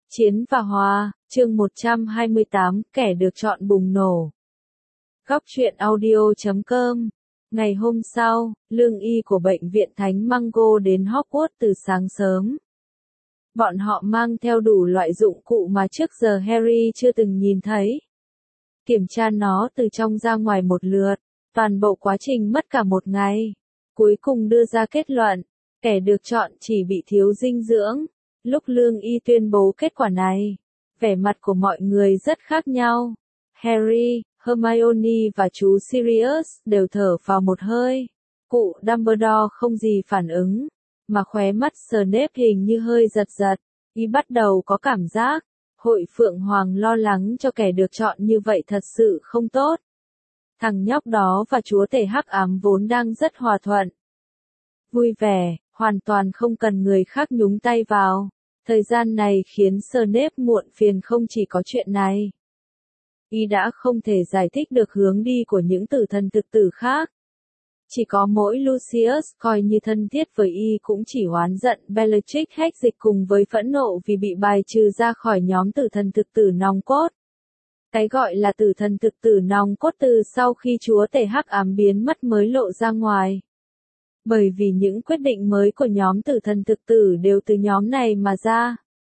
Chiến và Hòa, chương 128, kẻ được chọn bùng nổ. Góc truyện audio.com. Ngày hôm sau, lương y của bệnh viện Thánh Mango đến Hogwarts từ sáng sớm. Bọn họ mang theo đủ loại dụng cụ mà trước giờ Harry chưa từng nhìn thấy. Kiểm tra nó từ trong ra ngoài một lượt, toàn bộ quá trình mất cả một ngày. Cuối cùng đưa ra kết luận, kẻ được chọn chỉ bị thiếu dinh dưỡng. Lúc lương y tuyên bố kết quả này, vẻ mặt của mọi người rất khác nhau. Harry, Hermione và chú Sirius đều thở phào một hơi. Cụ Dumbledore không gì phản ứng, mà khóe mắt Snape hình như hơi giật giật. Y bắt đầu có cảm giác, Hội Phượng Hoàng lo lắng cho kẻ được chọn như vậy thật sự không tốt. Thằng nhóc đó và chúa tể hắc ám vốn đang rất hòa thuận. Vui vẻ, hoàn toàn không cần người khác nhúng tay vào. Thời gian này khiến Snape muộn phiền không chỉ có chuyện này. Y đã không thể giải thích được hướng đi của những tử thần thực tử khác. Chỉ có mỗi Lucius coi như thân thiết với Y cũng chỉ oán giận Bellatrix Hách Dịch cùng với phẫn nộ vì bị bài trừ ra khỏi nhóm tử thần thực tử nòng cốt. Cái gọi là tử thần thực tử nòng cốt từ sau khi chúa tể hắc ám biến mất mới lộ ra ngoài. Bởi vì những quyết định mới của nhóm tử thần thực tử đều từ nhóm này mà ra.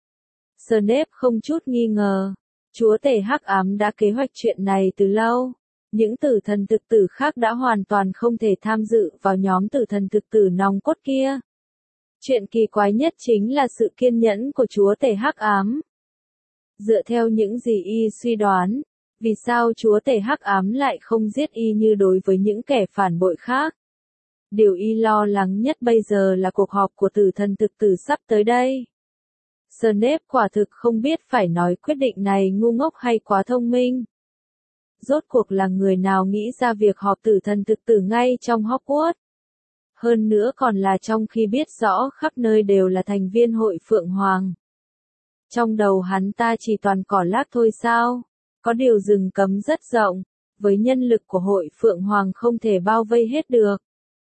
Snape không chút nghi ngờ, chúa tể hắc ám đã kế hoạch chuyện này từ lâu. Những tử thần thực tử khác đã hoàn toàn không thể tham dự vào nhóm tử thần thực tử nòng cốt kia. Chuyện kỳ quái nhất chính là sự kiên nhẫn của chúa tể hắc ám. Dựa theo những gì Y suy đoán, vì sao chúa tể hắc ám lại không giết Y như đối với những kẻ phản bội khác? Điều Y lo lắng nhất bây giờ là cuộc họp của tử thần thực tử sắp tới đây. Snape quả thực không biết phải nói quyết định này ngu ngốc hay quá thông minh. Rốt cuộc là người nào nghĩ ra việc họp tử thần thực tử ngay trong Hogwarts? Hơn nữa còn là trong khi biết rõ khắp nơi đều là thành viên Hội Phượng Hoàng. Trong đầu hắn ta chỉ toàn cỏ lác thôi sao? Có điều rừng cấm rất rộng, với nhân lực của Hội Phượng Hoàng không thể bao vây hết được.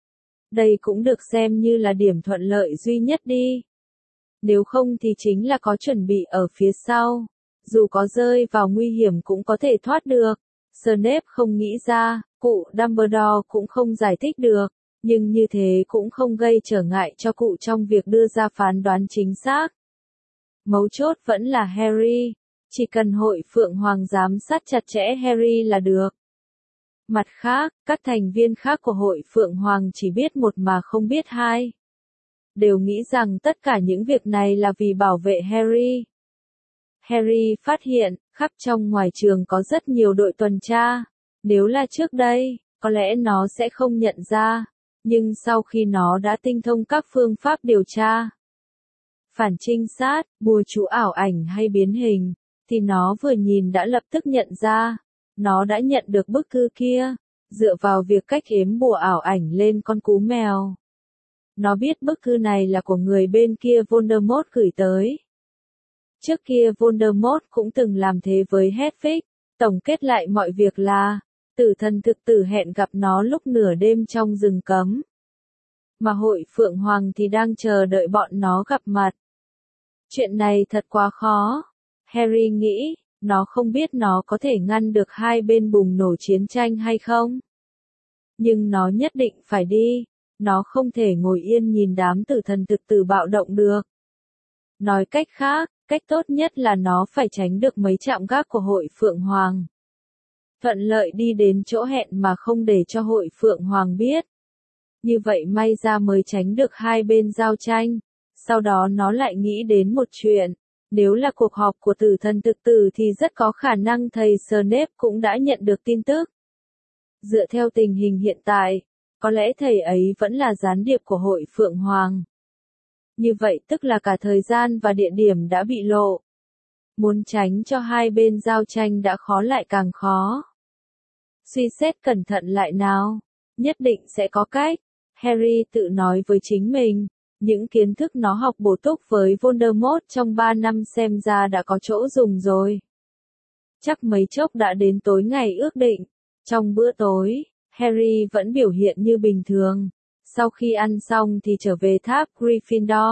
Đây cũng được xem như là điểm thuận lợi duy nhất đi. Nếu không thì chính là có chuẩn bị ở phía sau. Dù có rơi vào nguy hiểm cũng có thể thoát được. Snape không nghĩ ra, cụ Dumbledore cũng không giải thích được. Nhưng như thế cũng không gây trở ngại cho cụ trong việc đưa ra phán đoán chính xác. Mấu chốt vẫn là Harry. Chỉ cần Hội Phượng Hoàng giám sát chặt chẽ Harry là được. Mặt khác, các thành viên khác của Hội Phượng Hoàng chỉ biết một mà không biết hai. Đều nghĩ rằng tất cả những việc này là vì bảo vệ Harry. Harry phát hiện, khắp trong ngoài trường có rất nhiều đội tuần tra. Nếu là trước đây, có lẽ nó sẽ không nhận ra. Nhưng sau khi nó đã tinh thông các phương pháp điều tra, phản trinh sát, bùa chú ảo ảnh hay biến hình, thì nó vừa nhìn đã lập tức nhận ra. Nó đã nhận được bức thư kia, dựa vào việc cách ếm bùa ảo ảnh lên con cú mèo. Nó biết bức thư này là của người bên kia Voldemort gửi tới. Trước kia Voldemort cũng từng làm thế với Hedwig. Tổng kết lại mọi việc là, tử thần thực tử hẹn gặp nó lúc nửa đêm trong rừng cấm. Mà Hội Phượng Hoàng thì đang chờ đợi bọn nó gặp mặt. Chuyện này thật quá khó. Harry nghĩ, nó không biết nó có thể ngăn được hai bên bùng nổ chiến tranh hay không. Nhưng nó nhất định phải đi. Nó không thể ngồi yên nhìn đám tử thần thực tử bạo động được. Nói cách khác, cách tốt nhất là nó phải tránh được mấy trạm gác của Hội Phượng Hoàng. Thuận lợi đi đến chỗ hẹn mà không để cho Hội Phượng Hoàng biết. Như vậy may ra mới tránh được hai bên giao tranh. Sau đó nó lại nghĩ đến một chuyện. Nếu là cuộc họp của tử thần thực tử thì rất có khả năng thầy Snape cũng đã nhận được tin tức. Dựa theo tình hình hiện tại, có lẽ thầy ấy vẫn là gián điệp của Hội Phượng Hoàng. Như vậy tức là cả thời gian và địa điểm đã bị lộ. Muốn tránh cho hai bên giao tranh đã khó lại càng khó. Suy xét cẩn thận lại nào, nhất định sẽ có cách. Harry tự nói với chính mình, những kiến thức nó học bổ túc với Voldemort trong 3 năm xem ra đã có chỗ dùng rồi. Chắc mấy chốc đã đến tối ngày ước định. Trong bữa tối, Harry vẫn biểu hiện như bình thường. Sau khi ăn xong thì trở về tháp Gryffindor.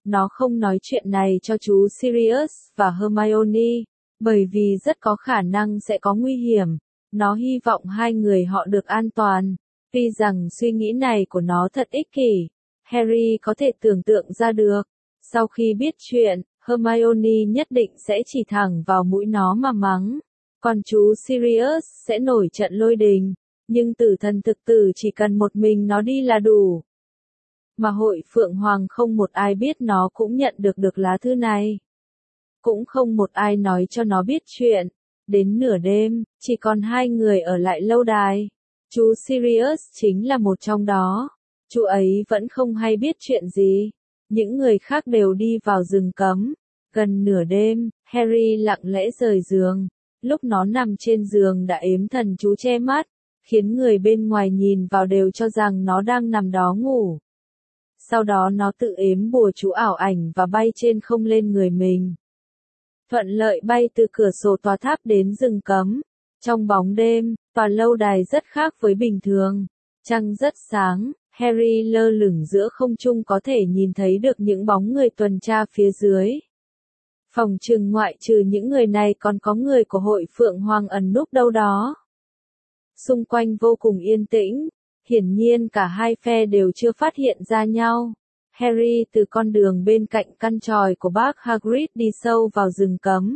Nó không nói chuyện này cho chú Sirius và Hermione, bởi vì rất có khả năng sẽ có nguy hiểm. Nó hy vọng hai người họ được an toàn. Tuy rằng suy nghĩ này của nó thật ích kỷ, Harry có thể tưởng tượng ra được. Sau khi biết chuyện, Hermione nhất định sẽ chỉ thẳng vào mũi nó mà mắng. Còn chú Sirius sẽ nổi trận lôi đình. Nhưng tử thần thực tử chỉ cần một mình nó đi là đủ. Mà hội Phượng Hoàng không một ai biết nó cũng nhận được lá thư này. Cũng không một ai nói cho nó biết chuyện. Đến nửa đêm, chỉ còn hai người ở lại lâu đài. Chú Sirius chính là một trong đó. Chú ấy vẫn không hay biết chuyện gì. Những người khác đều đi vào rừng cấm. Gần nửa đêm, Harry lặng lẽ rời giường. Lúc nó nằm trên giường đã ếm thần chú che mắt, khiến người bên ngoài nhìn vào đều cho rằng nó đang nằm đó ngủ. Sau đó nó tự ếm bùa chú ảo ảnh và bay trên không lên người mình. Thuận lợi bay từ cửa sổ tòa tháp đến rừng cấm. Trong bóng đêm, tòa lâu đài rất khác với bình thường. Trăng rất sáng, Harry lơ lửng giữa không trung có thể nhìn thấy được những bóng người tuần tra phía dưới. Phòng trừng ngoại trừ những người này còn có người của hội Phượng Hoàng ẩn núp đâu đó. Xung quanh vô cùng yên tĩnh, hiển nhiên cả hai phe đều chưa phát hiện ra nhau. Harry từ con đường bên cạnh căn tròi của bác Hagrid đi sâu vào rừng cấm.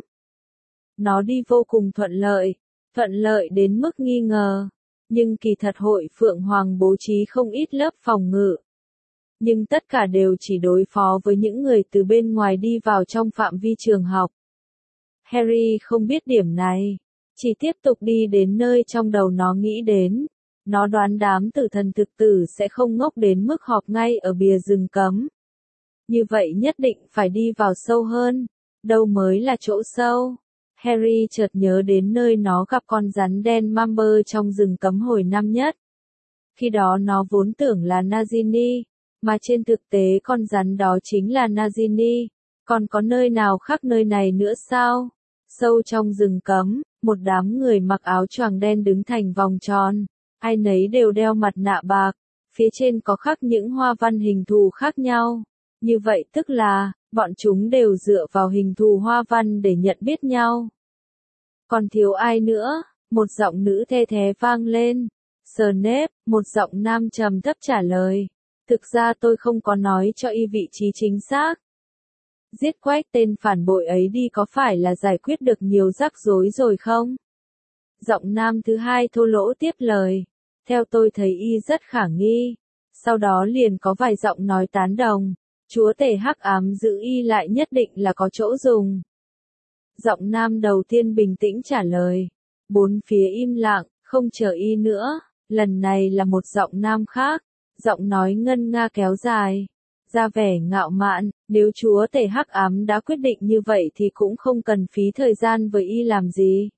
Nó đi vô cùng thuận lợi đến mức nghi ngờ. Nhưng kỳ thật hội Phượng Hoàng bố trí không ít lớp phòng ngự. Nhưng tất cả đều chỉ đối phó với những người từ bên ngoài đi vào trong phạm vi trường học. Harry không biết điểm này, chỉ tiếp tục đi đến nơi trong đầu nó nghĩ đến. Nó đoán đám tử thần thực tử sẽ không ngốc đến mức họp ngay ở bìa rừng cấm. Như vậy nhất định phải đi vào sâu hơn. Đâu mới là chỗ sâu? Harry chợt nhớ đến nơi nó gặp con rắn đen Mamba trong rừng cấm hồi năm nhất. Khi đó nó vốn tưởng là Nagini, mà trên thực tế con rắn đó chính là Nagini. Còn có nơi nào khác nơi này nữa sao? Sâu trong rừng cấm, một đám người mặc áo choàng đen đứng thành vòng tròn. Ai nấy đều đeo mặt nạ bạc, phía trên có khắc những hoa văn hình thù khác nhau. Như vậy tức là, bọn chúng đều dựa vào hình thù hoa văn để nhận biết nhau. Còn thiếu ai nữa? Một giọng nữ the thé vang lên. Snape, một giọng nam trầm thấp trả lời. Thực ra tôi không có nói cho y vị trí chính xác. Giết quách tên phản bội ấy đi có phải là giải quyết được nhiều rắc rối rồi không? Giọng nam thứ hai thô lỗ tiếp lời. Theo tôi thấy y rất khả nghi. Sau đó liền có vài giọng nói tán đồng. Chúa tể hắc ám giữ y lại nhất định là có chỗ dùng. Giọng nam đầu tiên bình tĩnh trả lời. Bốn phía im lặng, không chờ y nữa. Lần này là một giọng nam khác. Giọng nói ngân nga kéo dài. Ra vẻ ngạo mạn, nếu chúa tể hắc ám đã quyết định như vậy thì cũng không cần phí thời gian với y làm gì.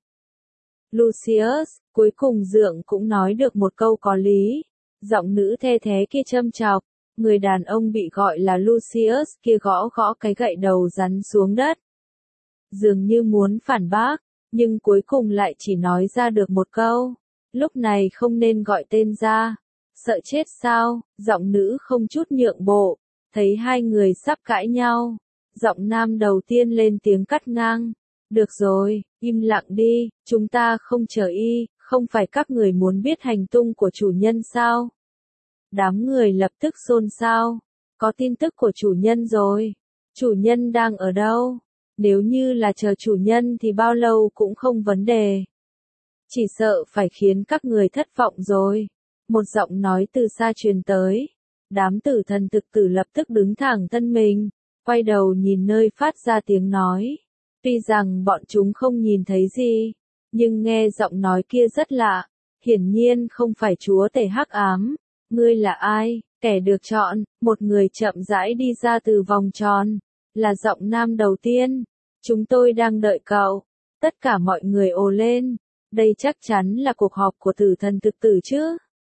Lucius, cuối cùng dượng cũng nói được một câu có lý. Giọng nữ the thé kia châm chọc. Người đàn ông bị gọi là Lucius kia gõ gõ cái gậy đầu rắn xuống đất. Dường như muốn phản bác, nhưng cuối cùng lại chỉ nói ra được một câu. Lúc này không nên gọi tên ra. Sợ chết sao? Giọng nữ không chút nhượng bộ. Thấy hai người sắp cãi nhau. Giọng nam đầu tiên lên tiếng cắt ngang. Được rồi, im lặng đi, chúng ta không chờ y, không phải các người muốn biết hành tung của chủ nhân sao? Đám người lập tức xôn xao. Có tin tức của chủ nhân rồi. Chủ nhân đang ở đâu? Nếu như là chờ chủ nhân thì bao lâu cũng không vấn đề. Chỉ sợ phải khiến các người thất vọng rồi. Một giọng nói từ xa truyền tới. Đám tử thần thực tử lập tức đứng thẳng thân mình, quay đầu nhìn nơi phát ra tiếng nói. Tuy rằng bọn chúng không nhìn thấy gì, nhưng nghe giọng nói kia rất lạ. Hiển nhiên không phải chúa tể hắc ám. Ngươi là ai? Kẻ được chọn, một người chậm rãi đi ra từ vòng tròn. Là giọng nam đầu tiên. Chúng tôi đang đợi cậu. Tất cả mọi người ồ lên. Đây chắc chắn là cuộc họp của tử thần thực tử chứ.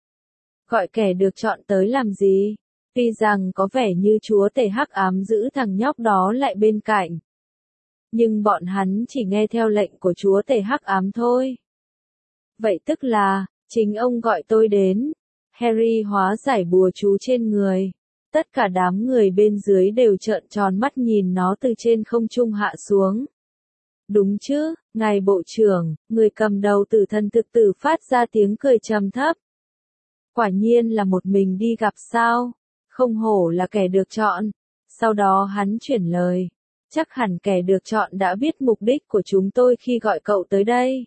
Gọi kẻ được chọn tới làm gì? Tuy rằng có vẻ như chúa tể hắc ám giữ thằng nhóc đó lại bên cạnh. Nhưng bọn hắn chỉ nghe theo lệnh của chúa tể hắc ám thôi. Vậy tức là, chính ông gọi tôi đến. Harry hóa giải bùa chú trên người. Tất cả đám người bên dưới đều trợn tròn mắt nhìn nó từ trên không trung hạ xuống. Đúng chứ, ngài bộ trưởng, người cầm đầu tử thần thực tử phát ra tiếng cười trầm thấp. Quả nhiên là một mình đi gặp sao, không hổ là kẻ được chọn. Sau đó hắn chuyển lời. Chắc hẳn kẻ được chọn đã biết mục đích của chúng tôi khi gọi cậu tới đây.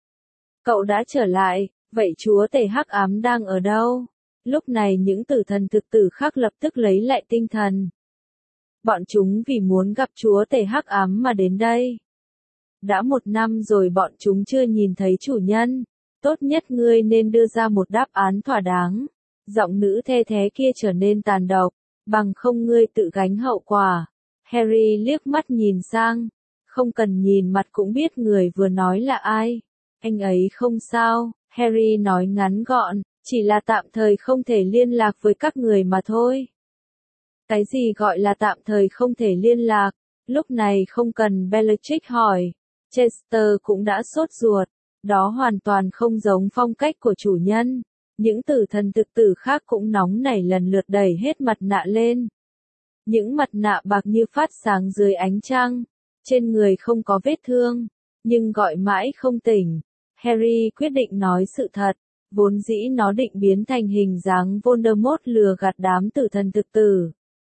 Cậu đã trở lại, vậy chúa tể hắc ám đang ở đâu? Lúc này những tử thần thực tử khác lập tức lấy lại tinh thần. Bọn chúng vì muốn gặp chúa tể hắc ám mà đến đây. Đã 1 năm rồi bọn chúng chưa nhìn thấy chủ nhân. Tốt nhất ngươi nên đưa ra một đáp án thỏa đáng. Giọng nữ the thé kia trở nên tàn độc, bằng không ngươi tự gánh hậu quả. Harry liếc mắt nhìn sang, không cần nhìn mặt cũng biết người vừa nói là ai. Anh ấy không sao, Harry nói ngắn gọn, chỉ là tạm thời không thể liên lạc với các người mà thôi. Cái gì gọi là tạm thời không thể liên lạc? Lúc này không cần Bellatrix hỏi. Chester cũng đã sốt ruột. Đó hoàn toàn không giống phong cách của chủ nhân. Những tử thần thực tử khác cũng nóng nảy lần lượt đẩy hết mặt nạ lên. Những mặt nạ bạc như phát sáng dưới ánh trăng. Trên người không có vết thương. Nhưng gọi mãi không tỉnh. Harry quyết định nói sự thật. Vốn dĩ nó định biến thành hình dáng Voldemort lừa gạt đám tử thần thực tử.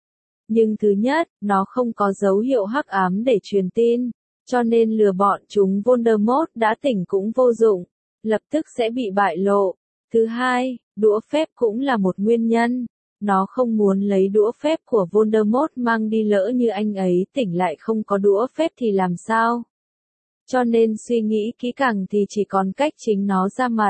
Nhưng thứ nhất, nó không có dấu hiệu hắc ám để truyền tin. Cho nên lừa bọn chúng Voldemort đã tỉnh cũng vô dụng. Lập tức sẽ bị bại lộ. Thứ hai, đũa phép cũng là một nguyên nhân. Nó không muốn lấy đũa phép của Voldemort mang đi, lỡ như anh ấy tỉnh lại không có đũa phép thì làm sao? Cho nên suy nghĩ kỹ càng thì chỉ còn cách chính nó ra mặt.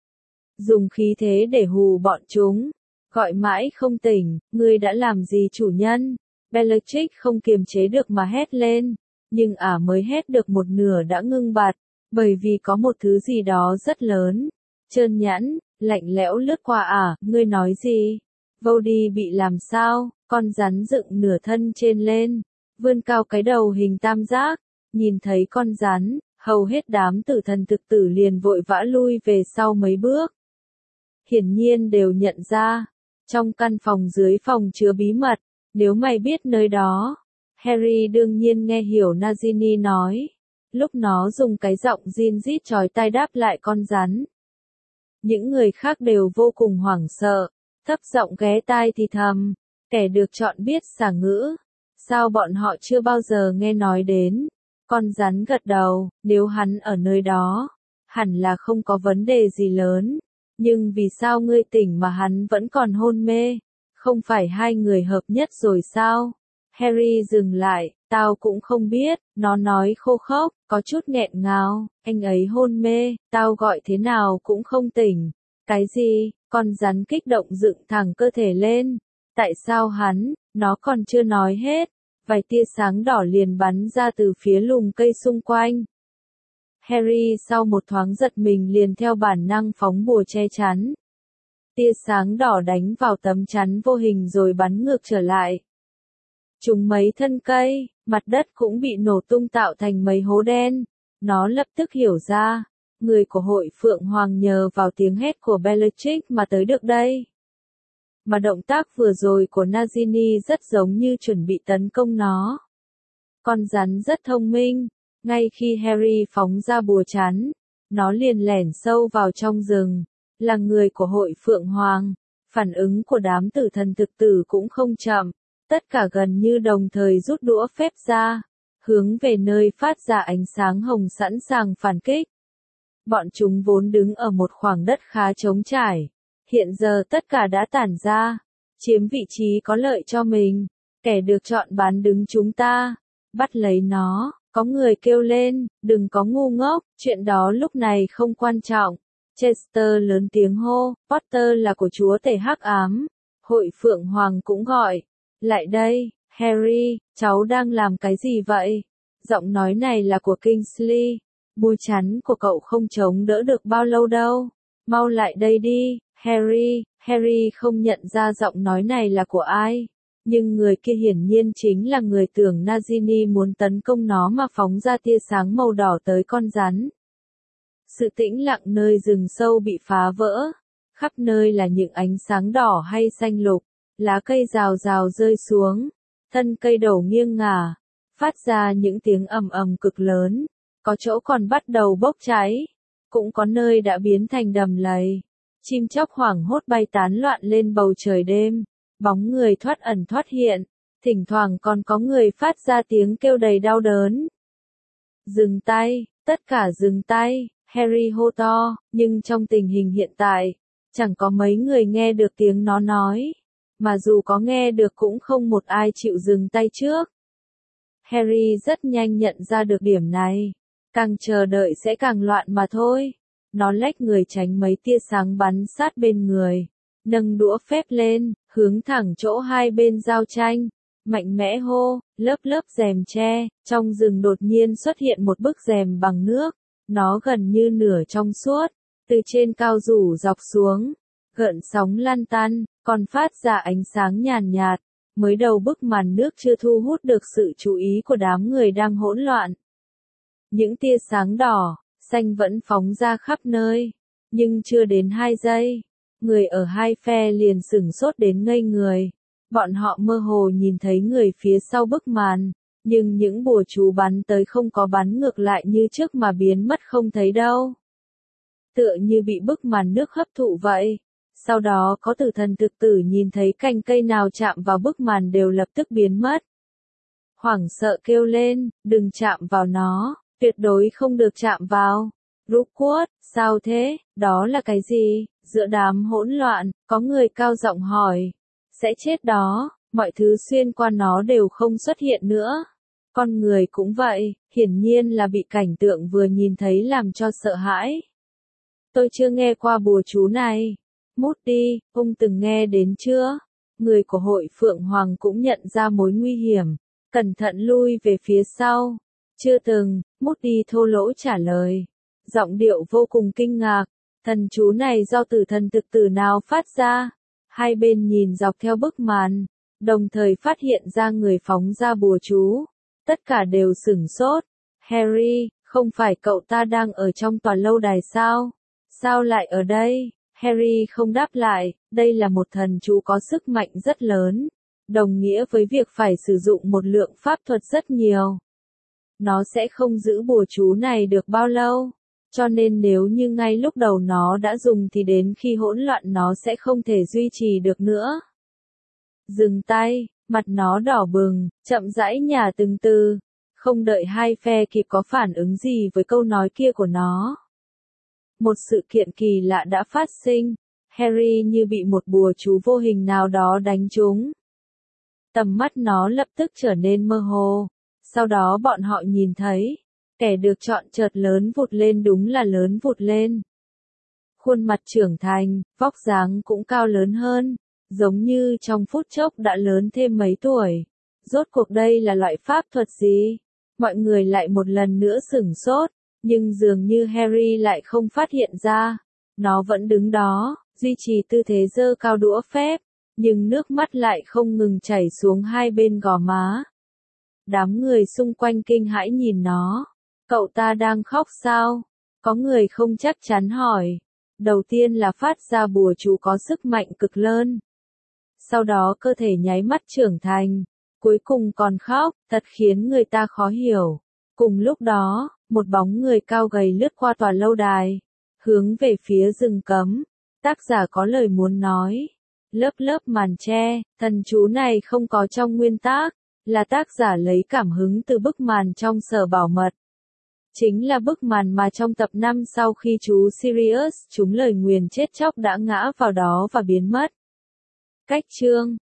Dùng khí thế để hù bọn chúng. Gọi mãi không tỉnh, ngươi đã làm gì chủ nhân? Bellatrix không kiềm chế được mà hét lên. Nhưng mới hét được một nửa đã ngưng bặt. Bởi vì có một thứ gì đó rất lớn. Trơn nhẵn, lạnh lẽo lướt qua. Ngươi nói gì? Voldy bị làm sao? Con rắn dựng nửa thân trên lên. Vươn cao cái đầu hình tam giác. Nhìn thấy con rắn, hầu hết đám tử thần thực tử liền vội vã lui về sau mấy bước. Hiển nhiên đều nhận ra. Trong căn phòng dưới phòng chứa bí mật. Nếu mày biết nơi đó. Harry đương nhiên nghe hiểu Nagini nói. Lúc nó dùng cái giọng rin rít chói tai đáp lại con rắn. Những người khác đều vô cùng hoảng sợ. Thấp giọng ghé tai thì thầm. Kẻ được chọn biết xả ngữ. Sao bọn họ chưa bao giờ nghe nói đến? Con rắn gật đầu. Nếu hắn ở nơi đó, hẳn là không có vấn đề gì lớn. Nhưng vì sao ngươi tỉnh mà hắn vẫn còn hôn mê? Không phải hai người hợp nhất rồi sao? Harry dừng lại, tao cũng không biết, nó nói khô khốc, có chút nghẹn ngào, anh ấy hôn mê, tao gọi thế nào cũng không tỉnh. Cái gì? Con rắn kích động dựng thẳng cơ thể lên. Tại sao hắn? Nó còn chưa nói hết. Vài tia sáng đỏ liền bắn ra từ phía lùm cây xung quanh. Harry sau một thoáng giật mình liền theo bản năng phóng bùa che chắn. Tia sáng đỏ đánh vào tấm chắn vô hình rồi bắn ngược trở lại. Trúng mấy thân cây, mặt đất cũng bị nổ tung tạo thành mấy hố đen. Nó lập tức hiểu ra, người của hội Phượng Hoàng nhờ vào tiếng hét của Bellatrix mà tới được đây. Mà động tác vừa rồi của Nagini rất giống như chuẩn bị tấn công nó. Con rắn rất thông minh, ngay khi Harry phóng ra bùa chắn, nó liền lẻn sâu vào trong rừng. Là người của hội Phượng Hoàng, phản ứng của đám tử thần thực tử cũng không chậm. Tất cả gần như đồng thời rút đũa phép ra, hướng về nơi phát ra ánh sáng hồng sẵn sàng phản kích. Bọn chúng vốn đứng ở một khoảng đất khá trống trải. Hiện giờ tất cả đã tản ra, chiếm vị trí có lợi cho mình. Kẻ được chọn bán đứng chúng ta, bắt lấy nó. Có người kêu lên, đừng có ngu ngốc, chuyện đó lúc này không quan trọng. Chester lớn tiếng hô, Potter là của chúa tể hắc ám. Hội Phượng Hoàng cũng gọi. Lại đây, Harry, cháu đang làm cái gì vậy? Giọng nói này là của Kingsley. Bùa chắn của cậu không chống đỡ được bao lâu đâu. Mau lại đây đi, Harry. Harry không nhận ra giọng nói này là của ai. Nhưng người kia hiển nhiên chính là người tưởng Nagini muốn tấn công nó mà phóng ra tia sáng màu đỏ tới con rắn. Sự tĩnh lặng nơi rừng sâu bị phá vỡ. Khắp nơi là những ánh sáng đỏ hay xanh lục. lá cây rào rào rơi xuống, thân cây đổ nghiêng ngả, phát ra những tiếng ầm ầm cực lớn, có chỗ còn bắt đầu bốc cháy, cũng có nơi đã biến thành đầm lầy. Chim chóc hoảng hốt bay tán loạn lên bầu trời đêm, bóng người thoát ẩn thoát hiện, thỉnh thoảng còn có người phát ra tiếng kêu đầy đau đớn. Dừng tay, tất cả dừng tay, Harry hô to, nhưng trong tình hình hiện tại, chẳng có mấy người nghe được tiếng nó nói, mà dù có nghe được cũng không một ai chịu dừng tay trước. Harry rất nhanh nhận ra được điểm này, càng chờ đợi sẽ càng loạn mà thôi. Nó lách người tránh mấy tia sáng bắn sát bên người, nâng đũa phép lên, hướng thẳng chỗ hai bên giao tranh, mạnh mẽ hô, lớp lớp rèm tre, trong rừng đột nhiên xuất hiện một bức rèm bằng nước, nó gần như nửa trong suốt, từ trên cao rủ dọc xuống, gợn sóng lăn tăn, còn phát ra ánh sáng nhàn nhạt, mới đầu bức màn nước chưa thu hút được sự chú ý của đám người đang hỗn loạn. Những tia sáng đỏ, xanh vẫn phóng ra khắp nơi, nhưng chưa đến 2 giây, người ở hai phe liền sửng sốt đến ngây người. Bọn họ mơ hồ nhìn thấy người phía sau bức màn, nhưng những bùa chú bắn tới không có bắn ngược lại như trước mà biến mất không thấy đâu. Tựa như bị bức màn nước hấp thụ vậy. Sau đó có tử thần thực tử nhìn thấy cành cây nào chạm vào bức màn đều lập tức biến mất. Hoảng sợ kêu lên, đừng chạm vào nó, tuyệt đối không được chạm vào. Rookwood, sao thế, đó là cái gì? Giữa đám hỗn loạn, có người cao giọng hỏi. Sẽ chết đó, mọi thứ xuyên qua nó đều không xuất hiện nữa. Con người cũng vậy, hiển nhiên là bị cảnh tượng vừa nhìn thấy làm cho sợ hãi. Tôi chưa nghe qua bùa chú này. Moody, ông từng nghe đến chưa? Người của hội Phượng Hoàng cũng nhận ra mối nguy hiểm, cẩn thận lui về phía sau. Chưa từng, Moody thô lỗ trả lời. Giọng điệu vô cùng kinh ngạc, thần chú này do tử thần thực tử nào phát ra? Hai bên nhìn dọc theo bức màn, đồng thời phát hiện ra người phóng ra bùa chú. Tất cả đều sửng sốt. Harry, không phải cậu ta đang ở trong tòa lâu đài sao? Sao lại ở đây? Harry không đáp lại, đây là một thần chú có sức mạnh rất lớn, đồng nghĩa với việc phải sử dụng một lượng pháp thuật rất nhiều. Nó sẽ không giữ bùa chú này được bao lâu, cho nên nếu như ngay lúc đầu nó đã dùng thì đến khi hỗn loạn nó sẽ không thể duy trì được nữa. Dừng tay, mặt nó đỏ bừng, chậm rãi nhả từng từ, không đợi hai phe kịp có phản ứng gì với câu nói kia của nó. Một sự kiện kỳ lạ đã phát sinh, Harry như bị một bùa chú vô hình nào đó đánh trúng. Tầm mắt nó lập tức trở nên mơ hồ, sau đó bọn họ nhìn thấy, kẻ được chọn chợt lớn vụt lên, đúng là lớn vụt lên. Khuôn mặt trưởng thành, vóc dáng cũng cao lớn hơn, giống như trong phút chốc đã lớn thêm mấy tuổi. Rốt cuộc đây là loại pháp thuật gì? Mọi người lại một lần nữa sửng sốt. Nhưng dường như Harry lại không phát hiện ra. Nó vẫn đứng đó, duy trì tư thế giơ cao đũa phép, nhưng nước mắt lại không ngừng chảy xuống hai bên gò má. Đám người xung quanh kinh hãi nhìn nó. Cậu ta đang khóc sao? Có người không chắc chắn hỏi. Đầu tiên là phát ra bùa chú có sức mạnh cực lớn. Sau đó cơ thể nháy mắt trưởng thành. Cuối cùng còn khóc, thật khiến người ta khó hiểu. Cùng lúc đó, một bóng người cao gầy lướt qua tòa lâu đài, hướng về phía rừng cấm. Tác giả có lời muốn nói. Lớp lớp màn tre, thần chú này không có trong nguyên tác, là tác giả lấy cảm hứng từ bức màn trong Sở Bảo Mật. Chính là bức màn mà trong tập 5 sau khi chú Sirius trúng lời nguyền chết chóc đã ngã vào đó và biến mất. Cách chương